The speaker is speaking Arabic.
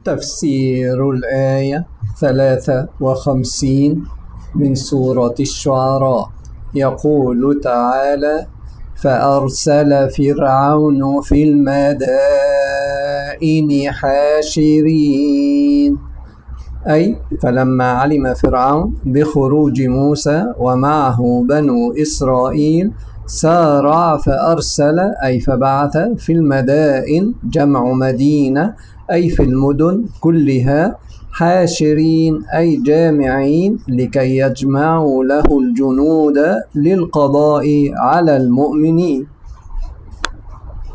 تفسير الآية 53 من سورة الشعراء. يقول تعالى: فأرسل فرعون في المدائن حاشرين، أي فلما علم فرعون بخروج موسى ومعه بنو إسرائيل سارع فأرسل، أي فبعث في المدائن جمع مدينة، أي في المدن كلها، حاشرين أي جامعين، لكي يجمعوا له الجنود للقضاء على المؤمنين.